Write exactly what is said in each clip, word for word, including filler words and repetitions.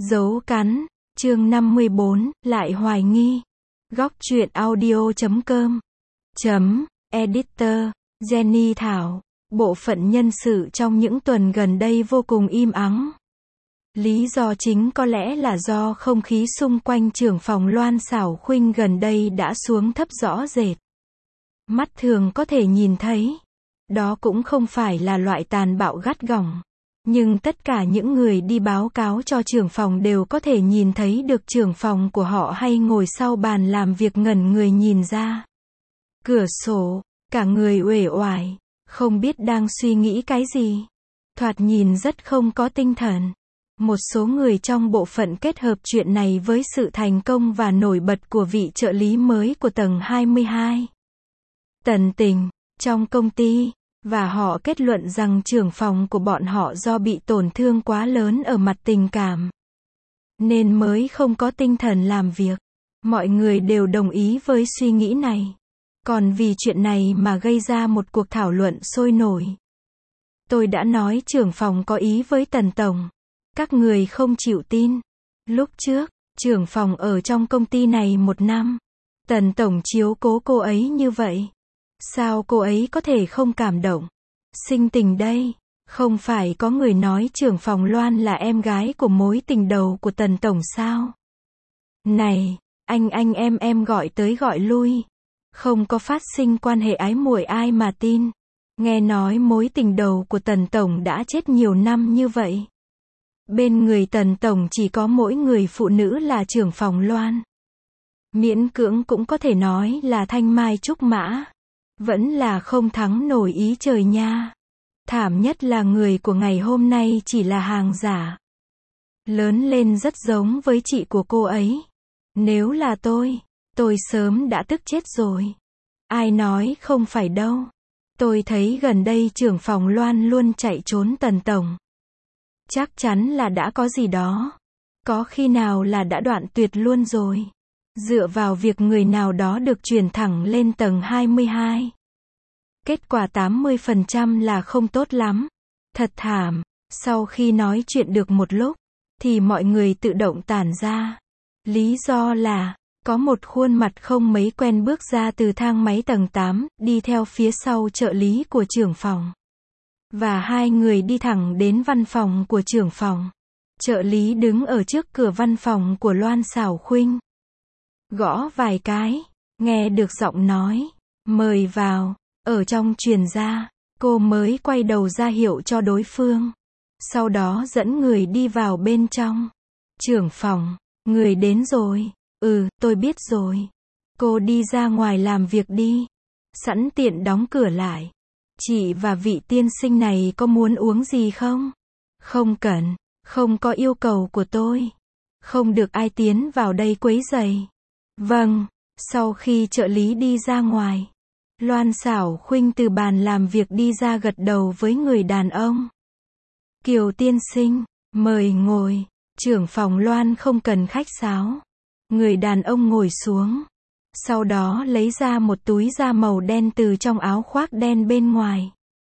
Dấu cắn, chương năm mươi bốn, lại hoài nghi. Góc truyện audio chấm com chấm editor, Jenny Thảo. Bộ phận nhân sự trong những tuần gần đây vô cùng im ắng. Lý do chính có lẽ là do không khí xung quanh trưởng phòng Loan Xảo Khuynh gần đây đã xuống thấp rõ rệt. Mắt thường có thể nhìn thấy. Đó cũng không phải là loại tàn bạo gắt gỏng. Nhưng tất cả những người đi báo cáo cho trưởng phòng đều có thể nhìn thấy được trưởng phòng của họ hay ngồi sau bàn làm việc ngẩn người nhìn ra cửa sổ, cả người uể oải, không biết đang suy nghĩ cái gì. Thoạt nhìn rất không có tinh thần. Một số người trong bộ phận kết hợp chuyện này với sự thành công và nổi bật của vị trợ lý mới của tầng hai mươi hai. Tần Tình, trong công ty. Và họ kết luận rằng trưởng phòng của bọn họ do bị tổn thương quá lớn ở mặt tình cảm, nên mới không có tinh thần làm việc. Mọi người đều đồng ý với suy nghĩ này. Còn vì chuyện này mà gây ra một cuộc thảo luận sôi nổi. Tôi đã nói trưởng phòng có ý với Tần Tổng. Các người không chịu tin. Lúc trước, trưởng phòng ở trong công ty này một năm. Tần Tổng chiếu cố cô ấy như vậy. Sao cô ấy có thể không cảm động? Sinh tình đây. Không phải có người nói trưởng phòng Loan là em gái của mối tình đầu của Tần Tổng sao? Này, anh anh em em gọi tới gọi lui. Không có phát sinh quan hệ ái muội ai mà tin. Nghe nói mối tình đầu của Tần Tổng đã chết nhiều năm như vậy. Bên người Tần Tổng chỉ có mỗi người phụ nữ là trưởng phòng Loan. Miễn cưỡng cũng có thể nói là thanh mai trúc mã. Vẫn là không thắng nổi ý trời nha. Thảm nhất là người của ngày hôm nay chỉ là hàng giả. Lớn lên rất giống với chị của cô ấy. Nếu là tôi, tôi sớm đã tức chết rồi. Ai nói không phải đâu. Tôi thấy gần đây trưởng phòng Loan luôn chạy trốn Tần Tổng. Chắc chắn là đã có gì đó. Có khi nào là đã đoạn tuyệt luôn rồi. Dựa vào việc người nào đó được chuyển thẳng lên tầng hai mươi hai. Kết quả tám mươi phần trăm là không tốt lắm. Thật thảm. Sau khi nói chuyện được một lúc, thì mọi người tự động tản ra. Lý do là, có một khuôn mặt không mấy quen bước ra từ thang máy tầng tám, đi theo phía sau trợ lý của trưởng phòng. Và hai người đi thẳng đến văn phòng của trưởng phòng. Trợ lý đứng ở trước cửa văn phòng của Loan Xảo Khuynh. Gõ vài cái, nghe được giọng nói, mời vào, ở trong truyền ra, cô mới quay đầu ra hiệu cho đối phương. Sau đó dẫn người đi vào bên trong. Trưởng phòng, người đến rồi, ừ, tôi biết rồi. Cô đi ra ngoài làm việc đi. Sẵn tiện đóng cửa lại. Chị và vị tiên sinh này có muốn uống gì không? Không cần, không có yêu cầu của tôi. Không được ai tiến vào đây quấy rầy. Vâng, sau khi trợ lý đi ra ngoài, Loan Xảo Khuynh từ bàn làm việc đi ra gật đầu với người đàn ông. Kiều tiên sinh, mời ngồi. Trưởng phòng Loan không cần khách sáo. Người đàn ông ngồi xuống. Sau đó lấy ra một túi da màu đen từ trong áo khoác đen bên ngoài.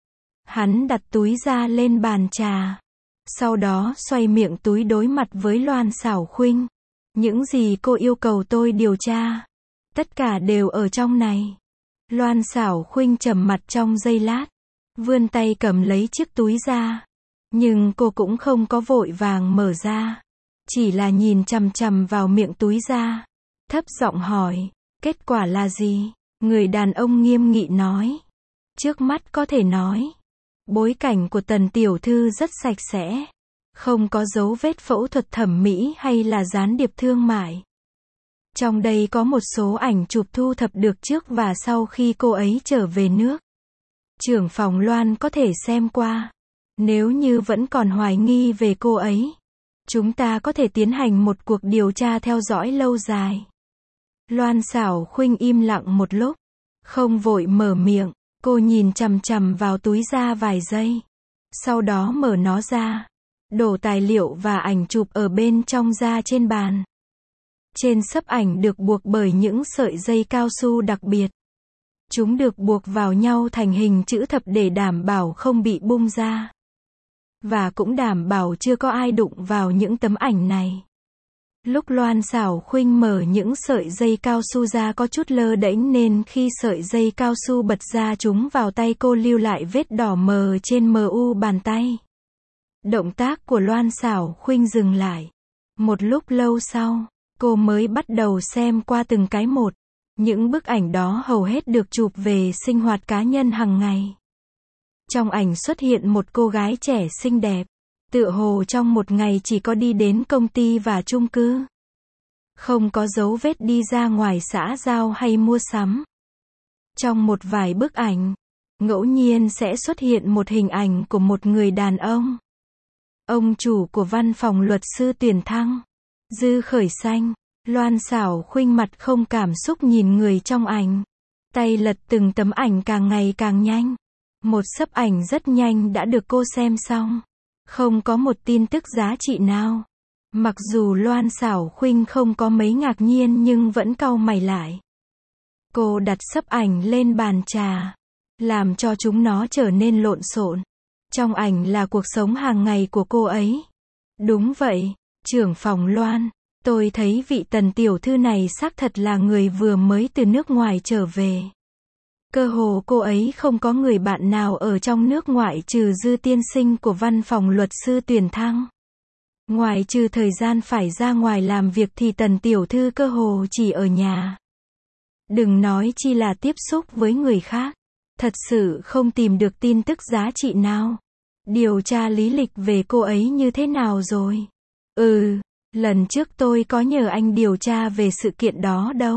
Hắn đặt túi da lên bàn trà. Sau đó xoay miệng túi đối mặt với Loan Xảo Khuynh. Những gì cô yêu cầu tôi điều tra, tất cả đều ở trong này. Loan Xảo Khuynh trầm mặt trong giây lát, vươn tay cầm lấy chiếc túi ra. Nhưng cô cũng không có vội vàng mở ra. Chỉ là nhìn chằm chằm vào miệng túi ra. Thấp giọng hỏi, kết quả là gì? Người đàn ông nghiêm nghị nói. Trước mắt có thể nói, bối cảnh của Tần tiểu thư rất sạch sẽ. Không có dấu vết phẫu thuật thẩm mỹ hay là gián điệp thương mại. Trong đây có một số ảnh chụp thu thập được trước và sau khi cô ấy trở về nước. Trưởng phòng Loan có thể xem qua. Nếu như vẫn còn hoài nghi về cô ấy, chúng ta có thể tiến hành một cuộc điều tra theo dõi lâu dài. Loan Xảo Khuynh im lặng một lúc, không vội mở miệng. Cô nhìn chằm chằm vào túi da vài giây. Sau đó mở nó ra. Đổ tài liệu và ảnh chụp ở bên trong ra trên bàn. Trên xấp ảnh được buộc bởi những sợi dây cao su đặc biệt. Chúng được buộc vào nhau thành hình chữ thập để đảm bảo không bị bung ra. và cũng đảm bảo chưa có ai đụng vào những tấm ảnh này. Lúc Loan Xảo Khuynh mở những sợi dây cao su ra có chút lơ đễnh nên khi sợi dây cao su bật ra chúng vào tay cô lưu lại vết đỏ mờ trên mu bàn tay. Động tác của Loan Xảo Khuynh dừng lại. Một lúc lâu sau, cô mới bắt đầu xem qua từng cái một. Những bức ảnh đó hầu hết được chụp về sinh hoạt cá nhân hàng ngày. Trong ảnh xuất hiện một cô gái trẻ xinh đẹp, tựa hồ trong một ngày chỉ có đi đến công ty và chung cư. Không có dấu vết đi ra ngoài xã giao hay mua sắm. Trong một vài bức ảnh, ngẫu nhiên sẽ xuất hiện một hình ảnh của một người đàn ông. Ông chủ của văn phòng luật sư tuyển thăng, Dư Khởi Xanh. Loan Xảo Khuynh mặt không cảm xúc nhìn người trong ảnh. Tay lật từng tấm ảnh càng ngày càng nhanh. Một xấp ảnh rất nhanh đã được cô xem xong. Không có một tin tức giá trị nào. Mặc dù Loan Xảo Khuynh không có mấy ngạc nhiên nhưng vẫn cau mày lại. Cô đặt xấp ảnh lên bàn trà, làm cho chúng nó trở nên lộn xộn. Trong ảnh là cuộc sống hàng ngày của cô ấy. Đúng vậy, trưởng phòng Loan. Tôi thấy vị Tần tiểu thư này xác thật là người vừa mới từ nước ngoài trở về. Cơ hồ cô ấy không có người bạn nào ở trong nước ngoại trừ Dư tiên sinh của văn phòng luật sư tuyển thăng. Ngoài trừ thời gian phải ra ngoài làm việc thì Tần tiểu thư cơ hồ chỉ ở nhà. Đừng nói chi là tiếp xúc với người khác. Thật sự không tìm được tin tức giá trị nào. Điều tra lý lịch về cô ấy như thế nào rồi? Ừ. Lần trước tôi có nhờ anh điều tra về sự kiện đó đâu.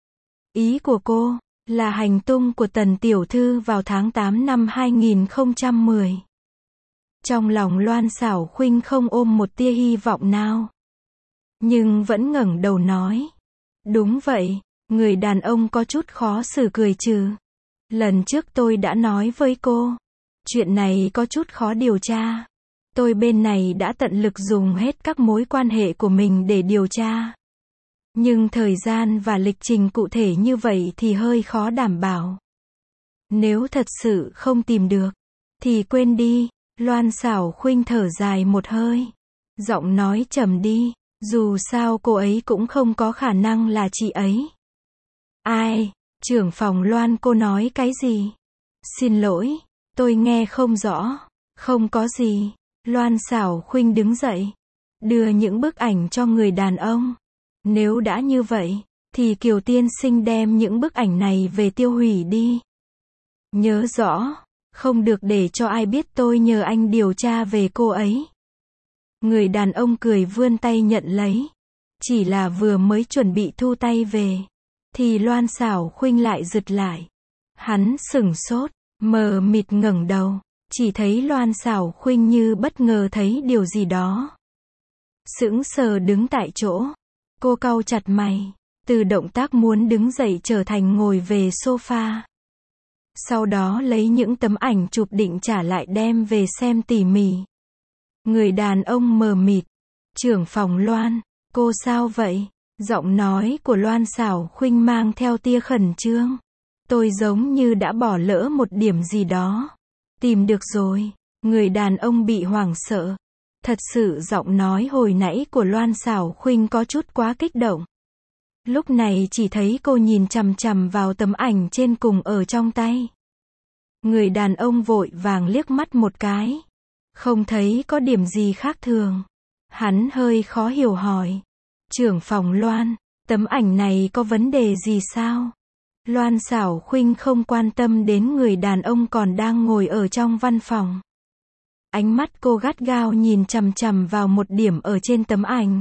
Ý của cô là hành tung của Tần tiểu thư vào tháng tám năm hai nghìn không trăm mười. Trong lòng Loan Xảo Khuynh không ôm một tia hy vọng nào, nhưng vẫn ngẩng đầu nói. Đúng vậy, người đàn ông có chút khó xử cười trừ. Lần trước tôi đã nói với cô, chuyện này có chút khó điều tra. Tôi bên này đã tận lực dùng hết các mối quan hệ của mình để điều tra. Nhưng thời gian và lịch trình cụ thể như vậy thì hơi khó đảm bảo. Nếu thật sự không tìm được, thì quên đi. Loan Xảo Khuynh thở dài một hơi. Giọng nói trầm đi, dù sao cô ấy cũng không có khả năng là chị ấy. Ai? Trưởng phòng Loan, cô nói cái gì? Xin lỗi, tôi nghe không rõ. Không có gì. Loan Xảo Khuynh đứng dậy, đưa những bức ảnh cho người đàn ông. Nếu đã như vậy, thì Kiều tiên sinh đem những bức ảnh này về tiêu hủy đi. Nhớ rõ, không được để cho ai biết tôi nhờ anh điều tra về cô ấy. Người đàn ông cười vươn tay nhận lấy. Chỉ là vừa mới chuẩn bị thu tay về, thì Loan Xảo Khuynh lại giật lại. Hắn sửng sốt, mờ mịt ngẩng đầu. Chỉ thấy Loan Xảo Khuynh như bất ngờ thấy điều gì đó. Sững sờ đứng tại chỗ. Cô cau chặt mày. Từ động tác muốn đứng dậy trở thành ngồi về sofa. Sau đó lấy những tấm ảnh chụp định trả lại đem về xem tỉ mỉ. Người đàn ông mờ mịt. Trưởng phòng Loan, cô sao vậy? Giọng nói của Loan Xảo Khuynh mang theo tia khẩn trương. Tôi giống như đã bỏ lỡ một điểm gì đó. Tìm được rồi. Người đàn ông bị hoảng sợ. Thật sự giọng nói hồi nãy của Loan Xảo Khuynh có chút quá kích động. Lúc này chỉ thấy cô nhìn chằm chằm vào tấm ảnh trên cùng ở trong tay. Người đàn ông vội vàng liếc mắt một cái. Không thấy có điểm gì khác thường. Hắn hơi khó hiểu hỏi. Trưởng phòng Loan, tấm ảnh này có vấn đề gì sao? Loan Xảo Khuynh không quan tâm đến người đàn ông còn đang ngồi ở trong văn phòng. Ánh mắt cô gắt gao nhìn chằm chằm vào một điểm ở trên tấm ảnh.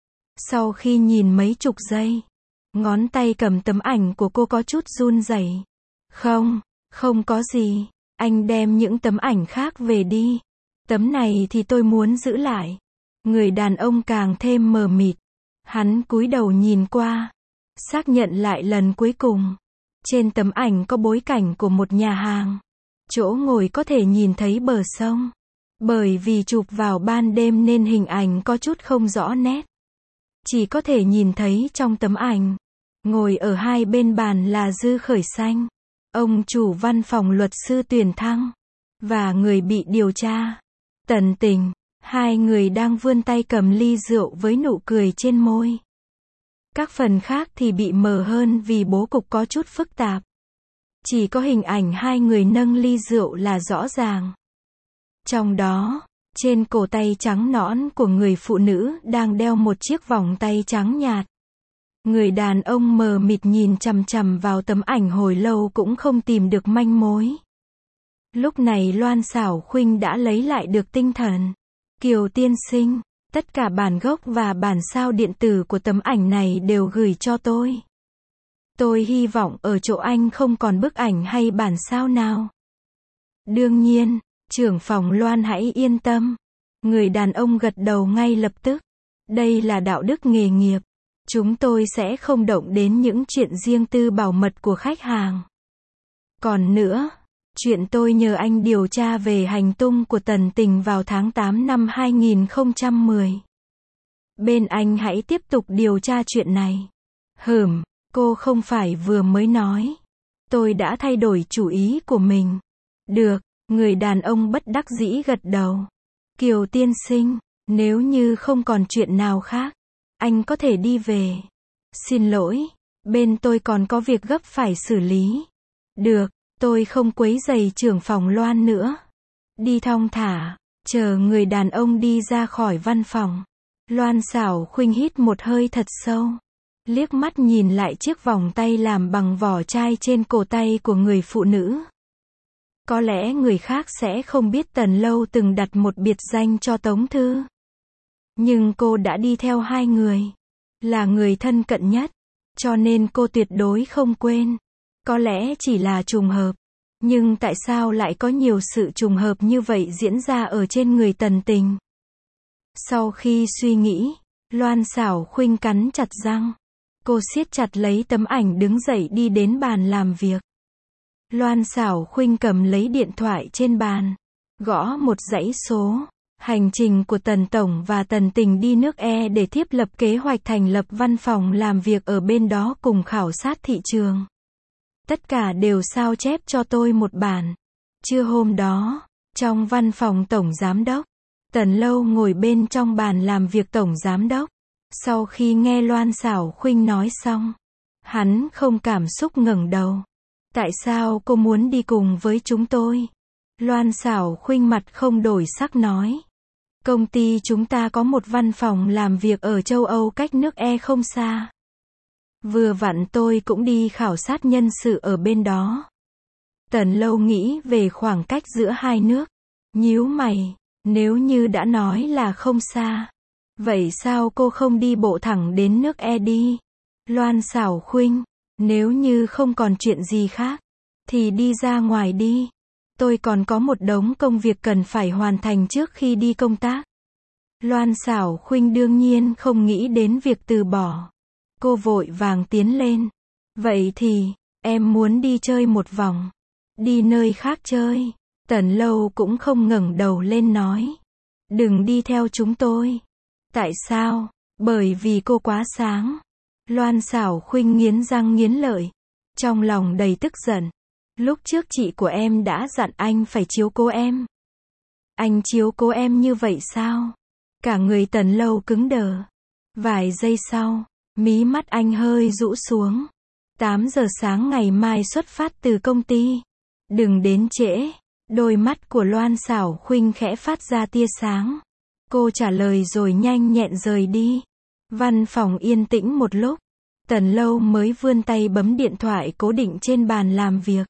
Sau khi nhìn mấy chục giây, ngón tay cầm tấm ảnh của cô có chút run rẩy. Không, không có gì, anh đem những tấm ảnh khác về đi. Tấm này thì tôi muốn giữ lại. Người đàn ông càng thêm mờ mịt. Hắn cúi đầu nhìn qua, xác nhận lại lần cuối cùng. Trên tấm ảnh có bối cảnh của một nhà hàng. Chỗ ngồi có thể nhìn thấy bờ sông. Bởi vì chụp vào ban đêm nên hình ảnh có chút không rõ nét. Chỉ có thể nhìn thấy trong tấm ảnh. Ngồi ở hai bên bàn là Dư Khởi Xanh, ông chủ văn phòng luật sư tuyển thăng, và người bị điều tra. Tần Tình. Hai người đang vươn tay cầm ly rượu với nụ cười trên môi. Các phần khác thì bị mờ hơn vì bố cục có chút phức tạp. Chỉ có hình ảnh hai người nâng ly rượu là rõ ràng. Trong đó, trên cổ tay trắng nõn của người phụ nữ đang đeo một chiếc vòng tay trắng nhạt. Người đàn ông mờ mịt nhìn chằm chằm vào tấm ảnh hồi lâu cũng không tìm được manh mối. Lúc này Loan Xảo Khuynh đã lấy lại được tinh thần. Kiều tiên sinh, tất cả bản gốc và bản sao điện tử của tấm ảnh này đều gửi cho tôi. Tôi hy vọng ở chỗ anh không còn bức ảnh hay bản sao nào. Đương nhiên, trưởng phòng Loan hãy yên tâm. Người đàn ông gật đầu ngay lập tức. Đây là đạo đức nghề nghiệp. Chúng tôi sẽ không động đến những chuyện riêng tư bảo mật của khách hàng. Còn nữa, chuyện tôi nhờ anh điều tra về hành tung của Tần Tình vào tháng tám năm hai nghìn không trăm mười. Bên anh hãy tiếp tục điều tra chuyện này. Hừm, cô không phải vừa mới nói. Tôi đã thay đổi chủ ý của mình. Được, người đàn ông bất đắc dĩ gật đầu. Kiều tiên sinh, nếu như không còn chuyện nào khác, anh có thể đi về. Xin lỗi, bên tôi còn có việc gấp phải xử lý. Được, tôi không quấy rầy trưởng phòng Loan nữa. Đi thong thả, chờ người đàn ông đi ra khỏi văn phòng. Loan Xảo Khuynh hít một hơi thật sâu. Liếc mắt nhìn lại chiếc vòng tay làm bằng vỏ chai trên cổ tay của người phụ nữ. Có lẽ người khác sẽ không biết Tần Lâu từng đặt một biệt danh cho Tống Thư. Nhưng cô đã đi theo hai người. Là người thân cận nhất. Cho nên cô tuyệt đối không quên. Có lẽ chỉ là trùng hợp. Nhưng tại sao lại có nhiều sự trùng hợp như vậy diễn ra ở trên người Tần Tình? Sau khi suy nghĩ, Loan Xảo Khuynh cắn chặt răng. Cô siết chặt lấy tấm ảnh đứng dậy đi đến bàn làm việc. Loan Xảo Khuynh cầm lấy điện thoại trên bàn. Gõ một dãy số. Hành trình của Tần Tổng và Tần Tình đi nước E để thiết lập kế hoạch thành lập văn phòng làm việc ở bên đó cùng khảo sát thị trường. Tất cả đều sao chép cho tôi một bản. Trưa hôm đó, trong văn phòng Tổng Giám đốc, Tần Lâu ngồi bên trong bàn làm việc Tổng Giám đốc. Sau khi nghe Loan Xảo Khuynh nói xong, hắn không cảm xúc ngẩng đầu. Tại sao cô muốn đi cùng với chúng tôi? Loan Xảo Khuynh mặt không đổi sắc nói. Công ty chúng ta có một văn phòng làm việc ở châu Âu cách nước E không xa. Vừa vặn tôi cũng đi khảo sát nhân sự ở bên đó. Tần Lâu nghĩ về khoảng cách giữa hai nước. Nhíu mày, nếu như đã nói là không xa. Vậy sao cô không đi bộ thẳng đến nước E đi? Loan Xảo Khuynh, nếu như không còn chuyện gì khác, thì đi ra ngoài đi. Tôi còn có một đống công việc cần phải hoàn thành trước khi đi công tác. Loan Xảo Khuynh đương nhiên không nghĩ đến việc từ bỏ. Cô vội vàng tiến lên. Vậy thì, em muốn đi chơi một vòng. Đi nơi khác chơi. Tần Lâu cũng không ngẩng đầu lên nói. Đừng đi theo chúng tôi. Tại sao? Bởi vì cô quá sáng. Loan Xảo Khuynh nghiến răng nghiến lợi. Trong lòng đầy tức giận. Lúc trước chị của em đã dặn anh phải chiếu cố em. Anh chiếu cố em như vậy sao? Cả người Tần Lâu cứng đờ. Vài giây sau, mí mắt anh hơi rũ xuống. tám giờ sáng ngày mai xuất phát từ công ty. Đừng đến trễ. Đôi mắt của Loan Xảo Khuynh khẽ phát ra tia sáng. Cô trả lời rồi nhanh nhẹn rời đi. Văn phòng yên tĩnh một lúc. Tần Lâu mới vươn tay bấm điện thoại cố định trên bàn làm việc.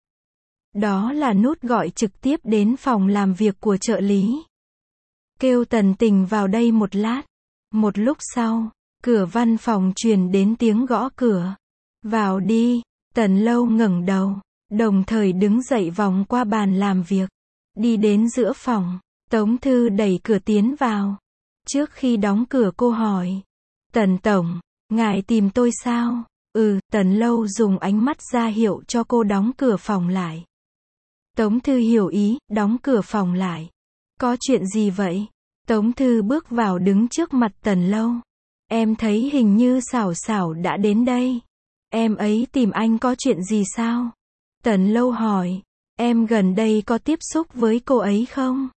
Đó là nút gọi trực tiếp đến phòng làm việc của trợ lý. Kêu Tần Tình vào đây một lát. Một lúc sau, cửa văn phòng truyền đến tiếng gõ cửa. Vào đi. Tần Lâu ngẩng đầu, đồng thời đứng dậy vòng qua bàn làm việc. Đi đến giữa phòng. Tống Thư đẩy cửa tiến vào. Trước khi đóng cửa cô hỏi. Tần Tổng, ngài tìm tôi sao? Ừ, Tần Lâu dùng ánh mắt ra hiệu cho cô đóng cửa phòng lại. Tống Thư hiểu ý, đóng cửa phòng lại. Có chuyện gì vậy? Tống Thư bước vào đứng trước mặt Tần Lâu. Em thấy hình như Xảo Xảo đã đến đây. Em ấy tìm anh có chuyện gì sao? Tần Lâu hỏi. Em gần đây có tiếp xúc với cô ấy không?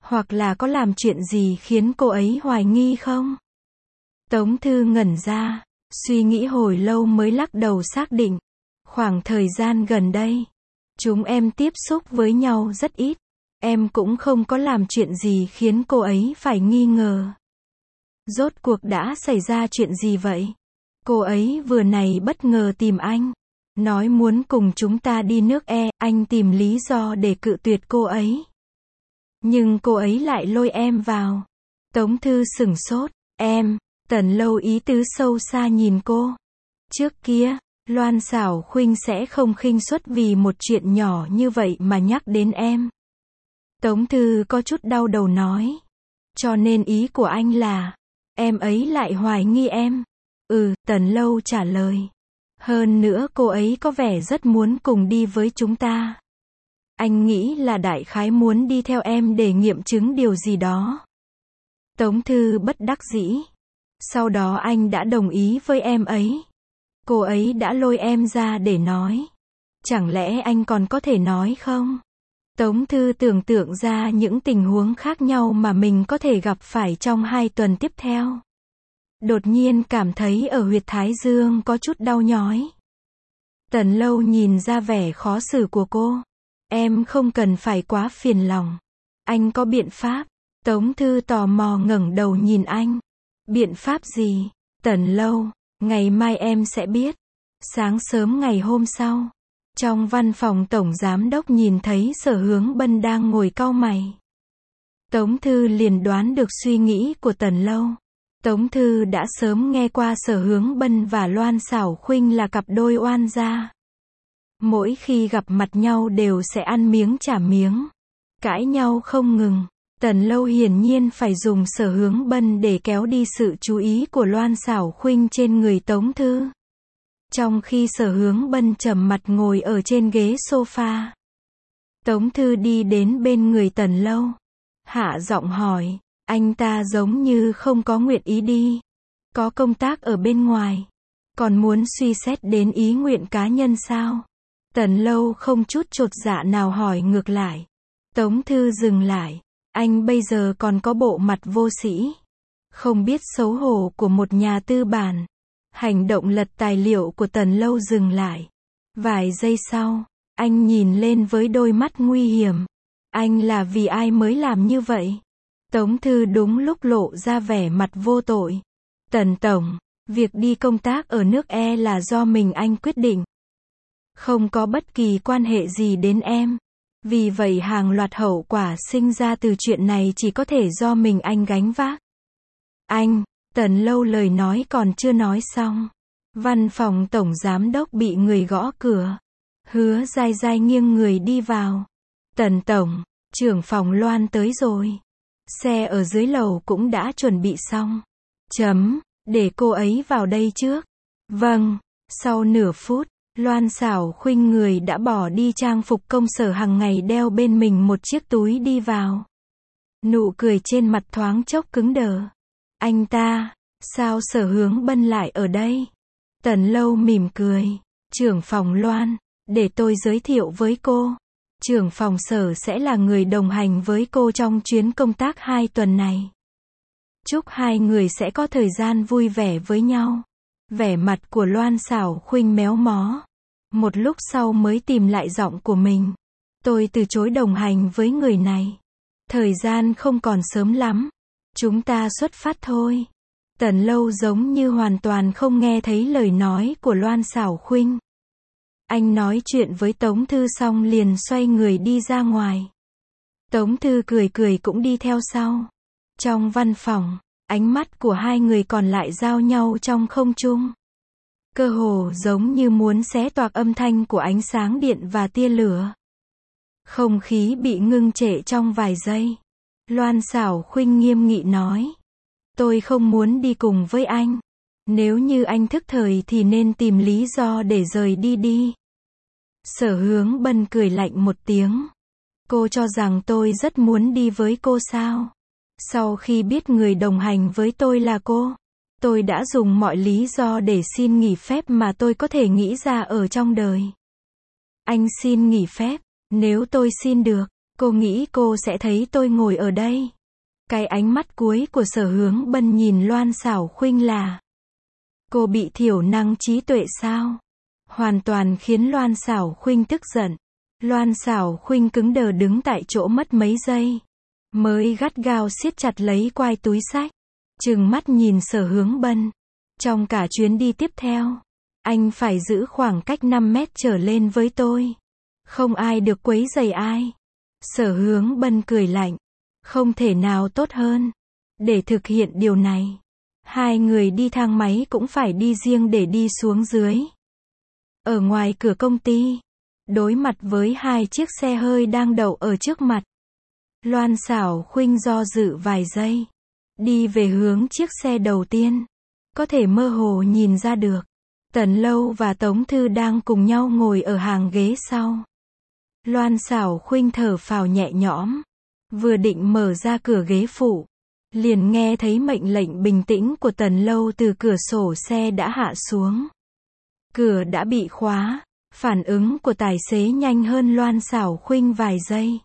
Hoặc là có làm chuyện gì khiến cô ấy hoài nghi không? Tống Thư ngẩn ra, suy nghĩ hồi lâu mới lắc đầu xác định. Khoảng thời gian gần đây, chúng em tiếp xúc với nhau rất ít. Em cũng không có làm chuyện gì khiến cô ấy phải nghi ngờ. Rốt cuộc đã xảy ra chuyện gì vậy? Cô ấy vừa này bất ngờ tìm anh. Nói muốn cùng chúng ta đi nước E, anh tìm lý do để cự tuyệt cô ấy. Nhưng cô ấy lại lôi em vào. Tống Thư sửng sốt. Em, Tần Lâu ý tứ sâu xa nhìn cô. Trước kia, Loan Xảo Khuynh sẽ không khinh suất vì một chuyện nhỏ như vậy mà nhắc đến em. Tống Thư có chút đau đầu nói. Cho nên ý của anh là, em ấy lại hoài nghi em. Ừ, Tần Lâu trả lời. Hơn nữa cô ấy có vẻ rất muốn cùng đi với chúng ta. Anh nghĩ là đại khái muốn đi theo em để nghiệm chứng điều gì đó. Tống Thư bất đắc dĩ. Sau đó anh đã đồng ý với em ấy. Cô ấy đã lôi em ra để nói. Chẳng lẽ anh còn có thể nói không? Tống Thư tưởng tượng ra những tình huống khác nhau mà mình có thể gặp phải trong hai tuần tiếp theo. Đột nhiên cảm thấy ở huyệt thái dương có chút đau nhói. Tần Lâu nhìn ra vẻ khó xử của cô. Em không cần phải quá phiền lòng. Anh có biện pháp. Tống Thư tò mò ngẩng đầu nhìn anh. Biện pháp gì? Tần Lâu, ngày mai em sẽ biết. Sáng sớm ngày hôm sau, trong văn phòng tổng giám đốc nhìn thấy Sở Hướng Bân đang ngồi cau mày. Tống Thư liền đoán được suy nghĩ của Tần Lâu. Tống Thư đã sớm nghe qua Sở Hướng Bân và Loan Xảo Khuynh là cặp đôi oan gia. Mỗi khi gặp mặt nhau đều sẽ ăn miếng trả miếng, cãi nhau không ngừng. Tần Lâu hiển nhiên phải dùng Sở Hướng Bân để kéo đi sự chú ý của Loan Xảo Khuynh trên người Tống Thư. Trong khi Sở Hướng Bân trầm mặt ngồi ở trên ghế sofa, Tống Thư đi đến bên người Tần Lâu, hạ giọng hỏi, anh ta giống như không có nguyện ý đi, có công tác ở bên ngoài, còn muốn suy xét đến ý nguyện cá nhân sao? Tần Lâu không chút chột dạ nào hỏi ngược lại. Tống Thư dừng lại, anh bây giờ còn có bộ mặt vô sĩ, không biết xấu hổ của một nhà tư bản. Hành động lật tài liệu của Tần Lâu dừng lại. Vài giây sau, anh nhìn lên với đôi mắt nguy hiểm. Anh là vì ai mới làm như vậy? Tống Thư đúng lúc lộ ra vẻ mặt vô tội. Tần Tổng, việc đi công tác ở nước E là do mình anh quyết định. Không có bất kỳ quan hệ gì đến em. Vì vậy hàng loạt hậu quả sinh ra từ chuyện này chỉ có thể do mình anh gánh vác. Anh, Tần Lâu lời nói còn chưa nói xong. Văn phòng tổng giám đốc bị người gõ cửa. Hứa Giai Giai nghiêng người đi vào. Tần Tổng, trưởng phòng Loan tới rồi. Xe ở dưới lầu cũng đã chuẩn bị xong. Chấm, để cô ấy vào đây trước. Vâng, sau nửa phút, Loan Xảo Khuynh người đã bỏ đi trang phục công sở hàng ngày đeo bên mình một chiếc túi đi vào. Nụ cười trên mặt thoáng chốc cứng đờ. Anh ta, sao Sở Hướng Bân lại ở đây? Tần Lâu mỉm cười. Trưởng phòng Loan, để tôi giới thiệu với cô. Trưởng phòng Sở sẽ là người đồng hành với cô trong chuyến công tác hai tuần này. Chúc hai người sẽ có thời gian vui vẻ với nhau. Vẻ mặt của Loan Xảo Khuynh méo mó. Một lúc sau mới tìm lại giọng của mình. Tôi từ chối đồng hành với người này. Thời gian không còn sớm lắm. Chúng ta xuất phát thôi. Tần Lâu giống như hoàn toàn không nghe thấy lời nói của Loan Xảo Khuynh. Anh nói chuyện với Tống Thư xong liền xoay người đi ra ngoài. Tống Thư cười cười cũng đi theo sau. Trong văn phòng, ánh mắt của hai người còn lại giao nhau trong không trung. Cơ hồ giống như muốn xé toạc âm thanh của ánh sáng điện và tia lửa. Không khí bị ngưng trệ trong vài giây. Loan Xảo Khuynh nghiêm nghị nói. Tôi không muốn đi cùng với anh. Nếu như anh thức thời thì nên tìm lý do để rời đi đi. Sở Hướng Bân cười lạnh một tiếng. Cô cho rằng tôi rất muốn đi với cô sao? Sau khi biết người đồng hành với tôi là cô, tôi đã dùng mọi lý do để xin nghỉ phép mà tôi có thể nghĩ ra ở trong đời. Anh xin nghỉ phép, nếu tôi xin được, Cô nghĩ cô sẽ thấy tôi ngồi ở đây. Cái ánh mắt cuối của Sở Hướng Bân nhìn Loan Xảo Khuynh là: cô bị thiểu năng trí tuệ sao? Hoàn toàn khiến Loan Xảo Khuynh tức giận. Loan Xảo Khuynh cứng đờ đứng tại chỗ mất mấy giây, mới gắt gao siết chặt lấy quai túi xách, trừng mắt nhìn Sở Hướng Bân. Trong cả chuyến đi tiếp theo, anh phải giữ khoảng cách năm mét trở lên với tôi. Không ai được quấy rầy ai. Sở Hướng Bân cười lạnh. Không thể nào tốt hơn. Để thực hiện điều này, hai người đi thang máy cũng phải đi riêng để đi xuống dưới. Ở ngoài cửa công ty, đối mặt với hai chiếc xe hơi đang đậu ở trước mặt, Loan Xảo Khuynh do dự vài giây, đi về hướng chiếc xe đầu tiên. Có thể mơ hồ nhìn ra được, Tần Lâu và Tống Thư đang cùng nhau ngồi ở hàng ghế sau. Loan Xảo Khuynh thở phào nhẹ nhõm, vừa định mở ra cửa ghế phụ, liền nghe thấy mệnh lệnh bình tĩnh của Tần Lâu từ cửa sổ xe đã hạ xuống. Cửa đã bị khóa. Phản ứng của tài xế nhanh hơn Loan Xảo Khuynh vài giây.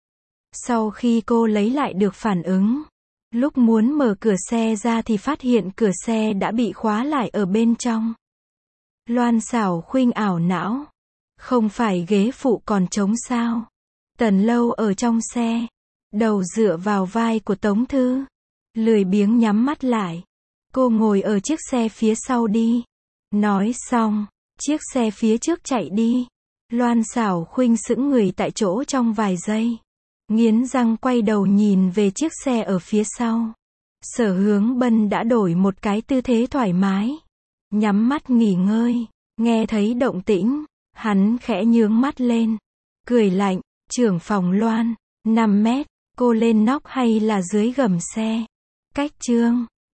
Sau khi cô lấy lại được phản ứng, lúc muốn mở cửa xe ra thì phát hiện cửa xe đã bị khóa lại ở bên trong. Loan Xảo Khuynh ảo não. Không phải ghế phụ còn trống sao? Tần Lâu ở trong xe, đầu dựa vào vai của Tống Thư, lười biếng nhắm mắt lại. Cô ngồi ở chiếc xe phía sau đi. Nói xong, chiếc xe phía trước chạy đi. Loan Xảo Khuynh sững người tại chỗ trong vài giây, nghiến răng quay đầu nhìn về chiếc xe ở phía sau. Sở Hướng Bân đã đổi một cái tư thế thoải mái, nhắm mắt nghỉ ngơi. Nghe thấy động tĩnh, hắn khẽ nhướng mắt lên, cười lạnh. Trưởng phòng Loan, năm mét, cô lên nóc hay là dưới gầm xe? Cách chương